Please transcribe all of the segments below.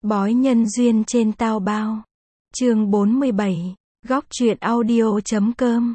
Bói nhân duyên trên tao bao. Chương 47. Góc truyện audio.com.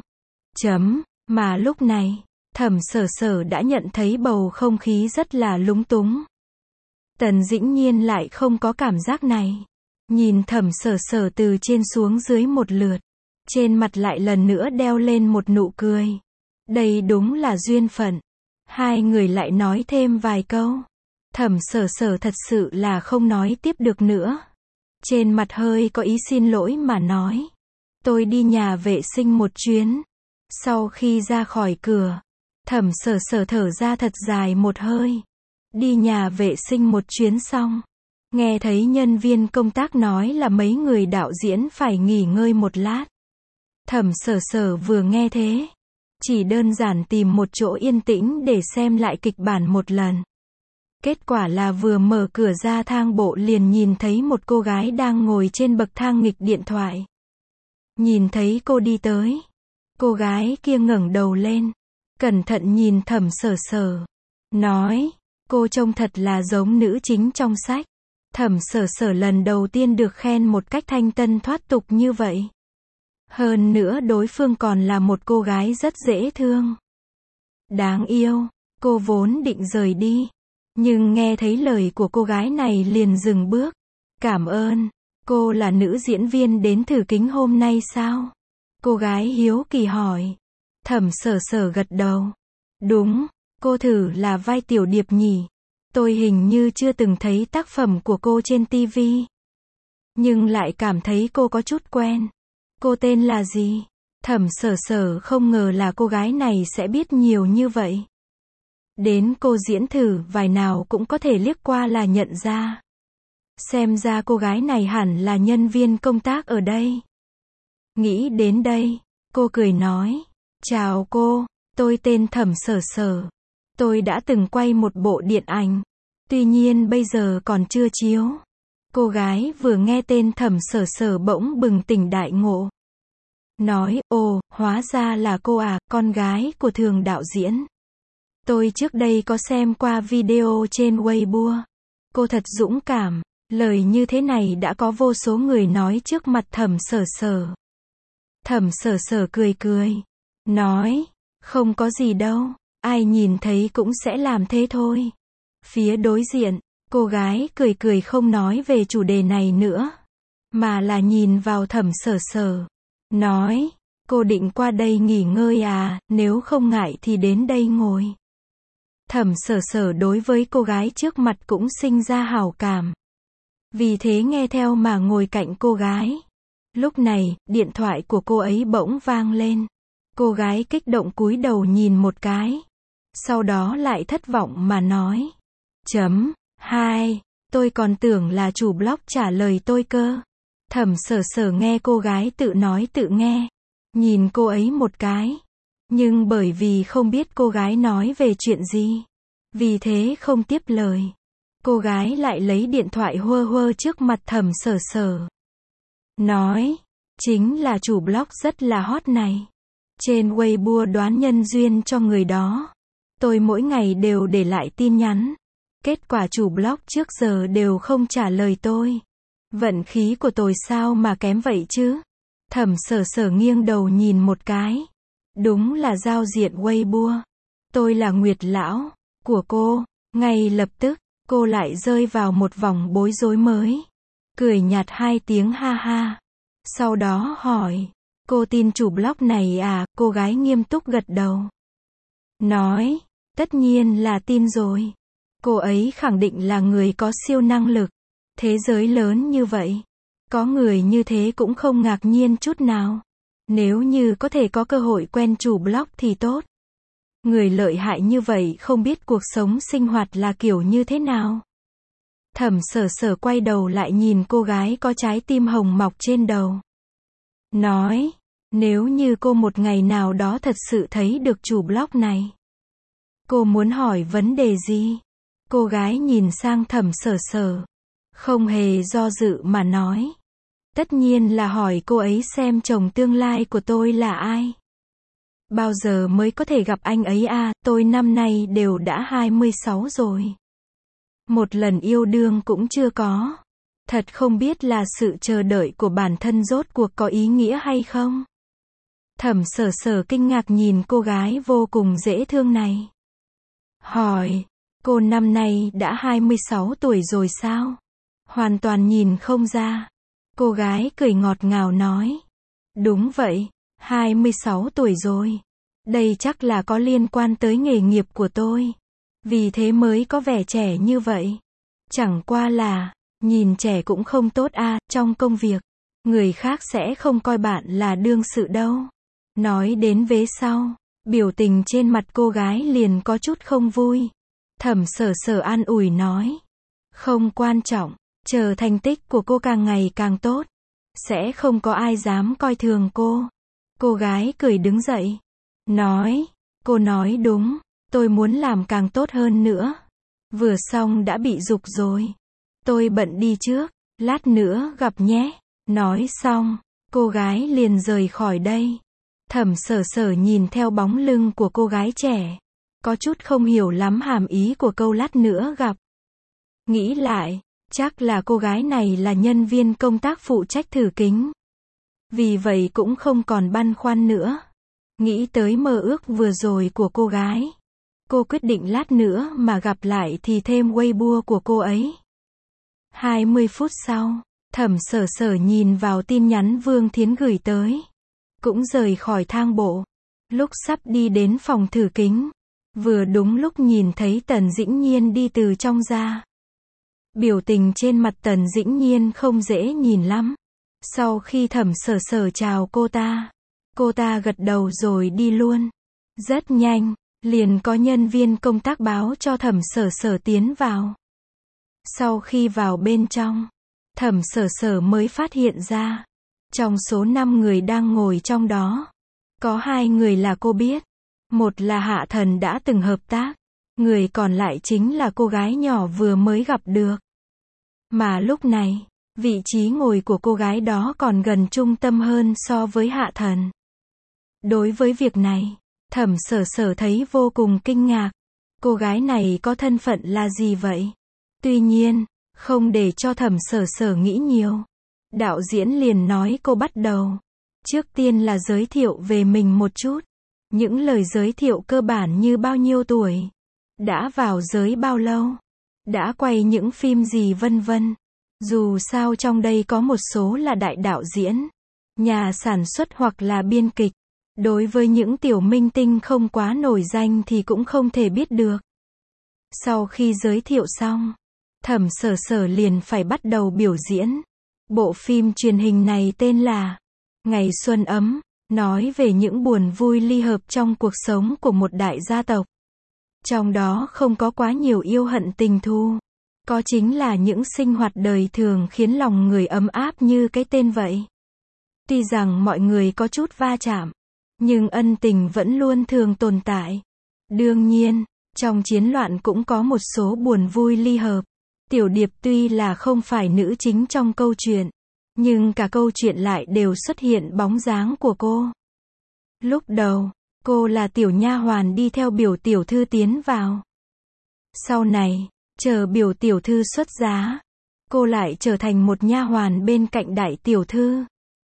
Mà lúc này, Thẩm Sở Sở đã nhận thấy bầu không khí rất là lúng túng. Tần Dĩnh Nhiên lại không có cảm giác này. Nhìn Thẩm Sở Sở từ trên xuống dưới một lượt, trên mặt lại lần nữa đeo lên một nụ cười. Đây đúng là duyên phận. Hai người lại nói thêm vài câu. Thẩm Sở Sở thật sự là không nói tiếp được nữa. Trên mặt hơi có ý xin lỗi mà nói. Tôi đi nhà vệ sinh một chuyến. Sau khi ra khỏi cửa, Thẩm Sở Sở thở ra thật dài một hơi. Đi nhà vệ sinh một chuyến xong, nghe thấy nhân viên công tác nói là mấy người đạo diễn phải nghỉ ngơi một lát. Thẩm Sở Sở vừa nghe thế, chỉ đơn giản tìm một chỗ yên tĩnh để xem lại kịch bản một lần. Kết quả là vừa mở cửa ra thang bộ liền nhìn thấy một cô gái đang ngồi trên bậc thang nghịch điện thoại. Nhìn thấy cô đi tới, cô gái kia ngẩng đầu lên, cẩn thận nhìn Thẩm Sở Sở, nói, cô trông thật là giống nữ chính trong sách. Thẩm Sở Sở lần đầu tiên được khen một cách thanh tân thoát tục như vậy. Hơn nữa đối phương còn là một cô gái rất dễ thương, đáng yêu. Cô vốn định rời đi, nhưng nghe thấy lời của cô gái này liền dừng bước. Cảm ơn. Cô là nữ diễn viên đến thử kính hôm nay sao? Cô gái hiếu kỳ hỏi. Thẩm Sở Sở gật đầu. Đúng, cô thử là vai Tiểu Điệp nhỉ? Tôi hình như chưa từng thấy tác phẩm của cô trên TV, nhưng lại cảm thấy cô có chút quen. Cô tên là gì? Thẩm Sở Sở không ngờ là cô gái này sẽ biết nhiều như vậy. Đến cô diễn thử vài nào cũng có thể liếc qua là nhận ra. Xem ra cô gái này hẳn là nhân viên công tác ở đây. Nghĩ đến đây, cô cười nói. Chào cô, tôi tên Thẩm Sở Sở. Tôi đã từng quay một bộ điện ảnh. Tuy nhiên bây giờ còn chưa chiếu. Cô gái vừa nghe tên Thẩm Sở Sở bỗng bừng tỉnh đại ngộ. Nói, ồ, hóa ra là cô à, con gái của Thường đạo diễn. Tôi trước đây có xem qua video trên Weibo. Cô thật dũng cảm. Lời như thế này đã có vô số người nói trước mặt Thẩm Sở Sở. Thẩm Sở Sở cười cười. Nói, không có gì đâu. Ai nhìn thấy cũng sẽ làm thế thôi. Phía đối diện, cô gái cười cười không nói về chủ đề này nữa, mà là nhìn vào Thẩm Sở Sở. Nói, cô định qua đây nghỉ ngơi à, nếu không ngại thì đến đây ngồi. Thẩm Sở Sở đối với cô gái trước mặt cũng sinh ra hảo cảm. Vì thế nghe theo mà ngồi cạnh cô gái. Lúc này, điện thoại của cô ấy bỗng vang lên. Cô gái kích động cúi đầu nhìn một cái. Sau đó lại thất vọng mà nói. Tôi còn tưởng là chủ blog trả lời tôi cơ. Thẩm Sở Sở nghe cô gái tự nói tự nghe. Nhìn cô ấy một cái. Nhưng bởi vì không biết cô gái nói về chuyện gì, vì thế không tiếp lời. Cô gái lại lấy điện thoại huơ huơ trước mặt Thẩm Sở Sở. Nói, chính là chủ blog rất là hot này. Trên Weibo đoán nhân duyên cho người đó. Tôi mỗi ngày đều để lại tin nhắn. Kết quả chủ blog trước giờ đều không trả lời tôi. Vận khí của tôi sao mà kém vậy chứ? Thẩm Sở Sở nghiêng đầu nhìn một cái. Đúng là giao diện Weibo. Tôi là Nguyệt Lão của cô. Ngay lập tức, cô lại rơi vào một vòng bối rối mới. Cười nhạt hai tiếng ha ha. Sau đó hỏi, cô tin chủ blog này à? Cô gái nghiêm túc gật đầu. Nói, tất nhiên là tin rồi. Cô ấy khẳng định là người có siêu năng lực. Thế giới lớn như vậy, có người như thế cũng không ngạc nhiên chút nào. Nếu như có thể có cơ hội quen chủ blog thì tốt. Người lợi hại như vậy không biết cuộc sống sinh hoạt là kiểu như thế nào. Thẩm Sở Sở quay đầu lại nhìn cô gái có trái tim hồng mọc trên đầu. Nói, nếu như cô một ngày nào đó thật sự thấy được chủ blog này, cô muốn hỏi vấn đề gì? Cô gái nhìn sang Thẩm Sở Sở, không hề do dự mà nói. Tất nhiên là hỏi cô ấy xem chồng tương lai của tôi là ai. Bao giờ mới có thể gặp anh ấy à? Tôi năm nay đều đã 26 rồi. Một lần yêu đương cũng chưa có. Thật không biết là sự chờ đợi của bản thân rốt cuộc có ý nghĩa hay không? Thẩm Sở Sở kinh ngạc nhìn cô gái vô cùng dễ thương này. Hỏi, cô năm nay đã 26 tuổi rồi sao? Hoàn toàn nhìn không ra. Cô gái cười ngọt ngào nói. Đúng vậy, 26 tuổi rồi. Đây chắc là có liên quan tới nghề nghiệp của tôi. Vì thế mới có vẻ trẻ như vậy. Chẳng qua là, nhìn trẻ cũng không tốt à, trong công việc. Người khác sẽ không coi bạn là đương sự đâu. Nói đến vế sau, biểu tình trên mặt cô gái liền có chút không vui. Thẩm Sở Sở an ủi nói. Không quan trọng, chờ thành tích của cô càng ngày càng tốt. Sẽ không có ai dám coi thường cô. Cô gái cười đứng dậy. Nói, cô nói đúng, tôi muốn làm càng tốt hơn nữa. Vừa xong đã bị giục rồi. Tôi bận đi trước, lát nữa gặp nhé. Nói xong, cô gái liền rời khỏi đây. Thẩm Sở Sở nhìn theo bóng lưng của cô gái trẻ. Có chút không hiểu lắm hàm ý của câu lát nữa gặp. Nghĩ lại, chắc là cô gái này là nhân viên công tác phụ trách thử kính. Vì vậy cũng không còn băn khoăn nữa. Nghĩ tới mơ ước vừa rồi của cô gái. Cô quyết định lát nữa mà gặp lại thì thêm Weibo của cô ấy. 20 phút sau, Thẩm Sở Sở nhìn vào tin nhắn Vương Thiến gửi tới. Cũng rời khỏi thang bộ. Lúc sắp đi đến phòng thử kính. Vừa đúng lúc nhìn thấy Tần Dĩnh Nhiên đi từ trong ra. Biểu tình trên mặt Tần Dĩnh Nhiên không dễ nhìn lắm. Sau khi Thẩm Sở Sở chào cô ta gật đầu rồi đi luôn. Rất nhanh, liền có nhân viên công tác báo cho Thẩm Sở Sở tiến vào. Sau khi vào bên trong, Thẩm Sở Sở mới phát hiện ra, trong số 5 người đang ngồi trong đó, có 2 người là cô biết. Một là Hạ Thần đã từng hợp tác, người còn lại chính là cô gái nhỏ vừa mới gặp được. Mà lúc này, vị trí ngồi của cô gái đó còn gần trung tâm hơn so với Hạ Thần. Đối với việc này, Thẩm Sở Sở thấy vô cùng kinh ngạc. Cô gái này có thân phận là gì vậy? Tuy nhiên, không để cho Thẩm Sở Sở nghĩ nhiều. Đạo diễn liền nói cô bắt đầu. Trước tiên là giới thiệu về mình một chút. Những lời giới thiệu cơ bản như bao nhiêu tuổi, đã vào giới bao lâu, đã quay những phim gì vân vân. Dù sao trong đây có một số là đại đạo diễn, nhà sản xuất hoặc là biên kịch. Đối với những tiểu minh tinh không quá nổi danh thì cũng không thể biết được. Sau khi giới thiệu xong, Thẩm Sở Sở liền phải bắt đầu biểu diễn. Bộ phim truyền hình này tên là Ngày Xuân Ấm, nói về những buồn vui ly hợp trong cuộc sống của một đại gia tộc. Trong đó không có quá nhiều yêu hận tình thù. Có chính là những sinh hoạt đời thường khiến lòng người ấm áp như cái tên vậy. Tuy rằng mọi người có chút va chạm, nhưng ân tình vẫn luôn thường tồn tại. Đương nhiên, trong chiến loạn cũng có một số buồn vui ly hợp. Tiểu Điệp tuy là không phải nữ chính trong câu chuyện, nhưng cả câu chuyện lại đều xuất hiện bóng dáng của cô. Lúc đầu, cô là tiểu nha hoàn đi theo biểu tiểu thư tiến vào. Sau này, chờ biểu tiểu thư xuất giá, cô lại trở thành một nha hoàn bên cạnh đại tiểu thư.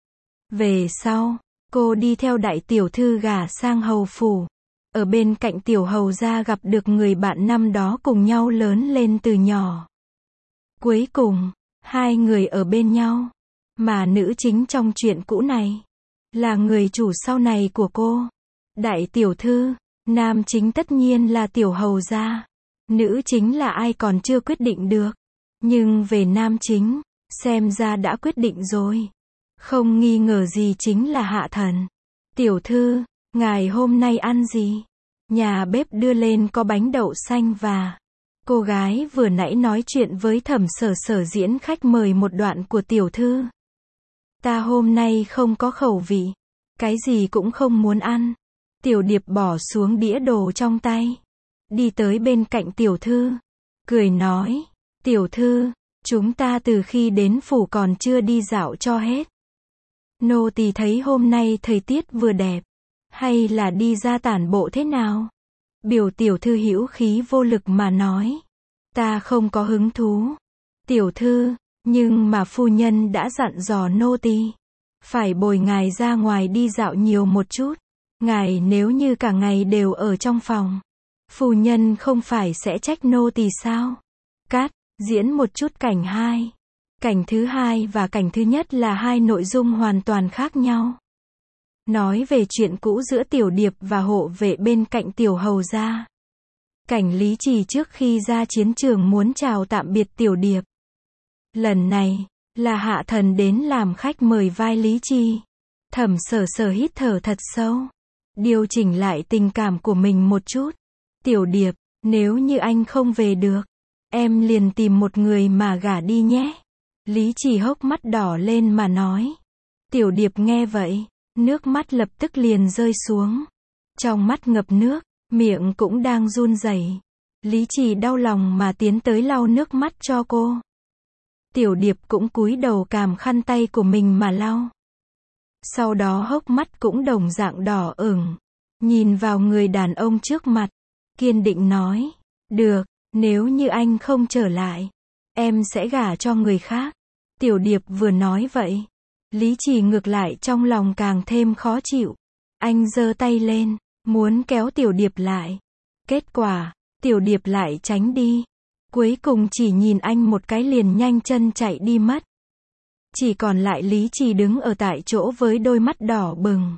Về sau, cô đi theo đại tiểu thư gả sang hầu phủ. Ở bên cạnh tiểu hầu gia gặp được người bạn năm đó cùng nhau lớn lên từ nhỏ. Cuối cùng, 2 người ở bên nhau. Mà nữ chính trong chuyện cũ này, là người chủ sau này của cô. Đại tiểu thư, nam chính tất nhiên là tiểu hầu gia. Nữ chính là ai còn chưa quyết định được. Nhưng về nam chính, xem ra đã quyết định rồi. Không nghi ngờ gì chính là Hạ Thần. Tiểu thư, ngài hôm nay ăn gì? Nhà bếp đưa lên có bánh đậu xanh và... Cô gái vừa nãy nói chuyện với Thẩm Sở Sở diễn khách mời một đoạn của tiểu thư. Ta hôm nay không có khẩu vị. Cái gì cũng không muốn ăn. Tiểu Điệp bỏ xuống đĩa đồ trong tay. Đi tới bên cạnh tiểu thư. Cười nói. Tiểu thư, chúng ta từ khi đến phủ còn chưa đi dạo cho hết. Nô tỳ thấy hôm nay thời tiết vừa đẹp. Hay là đi ra tản bộ thế nào? Biểu tiểu thư hữu khí vô lực mà nói. Ta không có hứng thú. Tiểu thư, Nhưng mà phu nhân đã dặn dò nô tỳ, phải bồi ngài ra ngoài đi dạo nhiều một chút. Ngài nếu như cả ngày đều ở trong phòng, phu nhân không phải sẽ trách nô tỳ sao? Cắt, diễn một chút cảnh 2. Cảnh thứ 2 và cảnh thứ nhất là hai nội dung hoàn toàn khác nhau. Nói về chuyện cũ giữa Tiểu Điệp và hộ vệ bên cạnh Tiểu Hầu gia. Cảnh Lý Trì trước khi ra chiến trường muốn chào tạm biệt Tiểu Điệp. Lần này, là Hạ Thần đến làm khách mời vai Lý Trì. Thẩm Sở Sở hít thở thật sâu, điều chỉnh lại tình cảm của mình một chút. Tiểu Điệp, nếu như anh không về được, em liền tìm một người mà gả đi nhé. Lý Trì hốc mắt đỏ lên mà nói. Tiểu Điệp nghe vậy, nước mắt lập tức liền rơi xuống. Trong mắt ngập nước, miệng cũng đang run rẩy. Lý Trì đau lòng mà tiến tới lau nước mắt cho cô. Tiểu Điệp cũng cúi đầu càm khăn tay của mình mà lau. Sau đó hốc mắt cũng đồng dạng đỏ ửng, nhìn vào người đàn ông trước mặt, kiên định nói, được, nếu như anh không trở lại, em sẽ gả cho người khác. Tiểu Điệp vừa nói vậy, Lý Trì ngược lại trong lòng càng thêm khó chịu. Anh giơ tay lên, muốn kéo Tiểu Điệp lại. Kết quả, Tiểu Điệp lại tránh đi. Cuối cùng chỉ nhìn anh một cái liền nhanh chân chạy đi mất. Chỉ còn lại Lý Trì đứng ở tại chỗ với đôi mắt đỏ bừng.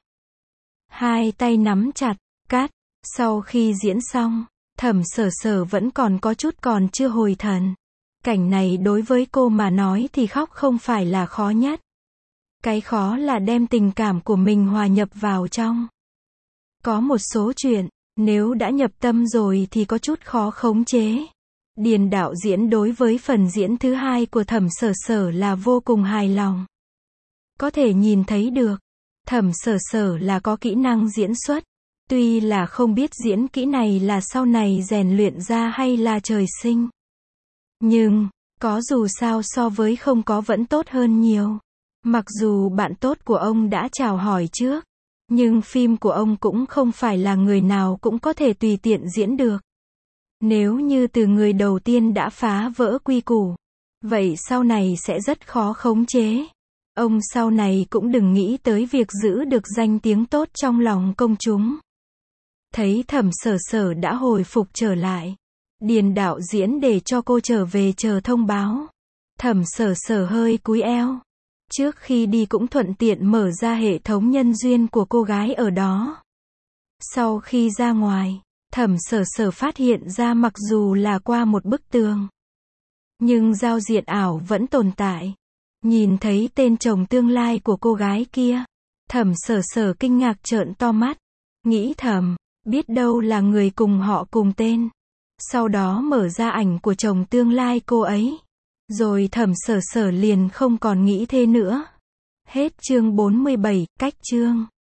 Hai tay nắm chặt, cắt. Sau khi diễn xong, Thẩm Sở Sở vẫn còn có chút còn chưa hồi thần. Cảnh này đối với cô mà nói thì khóc không phải là khó nhất. Cái khó là đem tình cảm của mình hòa nhập vào trong. Có một số chuyện, nếu đã nhập tâm rồi thì có chút khó khống chế. Điền đạo diễn đối với phần diễn thứ 2 của Thẩm Sở Sở là vô cùng hài lòng. Có thể nhìn thấy được, Thẩm Sở Sở là có kỹ năng diễn xuất. Tuy là không biết diễn kỹ này là sau này rèn luyện ra hay là trời sinh. Nhưng, có dù sao so với không có vẫn tốt hơn nhiều. Mặc dù bạn tốt của ông đã chào hỏi trước, nhưng phim của ông cũng không phải là người nào cũng có thể tùy tiện diễn được. Nếu như từ người đầu tiên đã phá vỡ quy củ, vậy sau này sẽ rất khó khống chế. Ông sau này cũng đừng nghĩ tới việc giữ được danh tiếng tốt trong lòng công chúng. Thấy Thẩm Sở Sở đã hồi phục trở lại, Điền đạo diễn để cho cô trở về chờ thông báo. Thẩm Sở Sở hơi cúi eo. Trước khi đi cũng thuận tiện mở ra hệ thống nhân duyên của cô gái ở đó. Sau khi ra ngoài, Thẩm Sở Sở phát hiện ra mặc dù là qua một bức tường, nhưng giao diện ảo vẫn tồn tại. Nhìn thấy tên chồng tương lai của cô gái kia, Thẩm Sở Sở kinh ngạc trợn to mắt, nghĩ thầm, biết đâu là người cùng họ cùng tên. Sau đó mở ra ảnh của chồng tương lai cô ấy. Rồi Thẩm Sở Sở liền không còn nghĩ thế nữa. Hết chương 47, cách chương.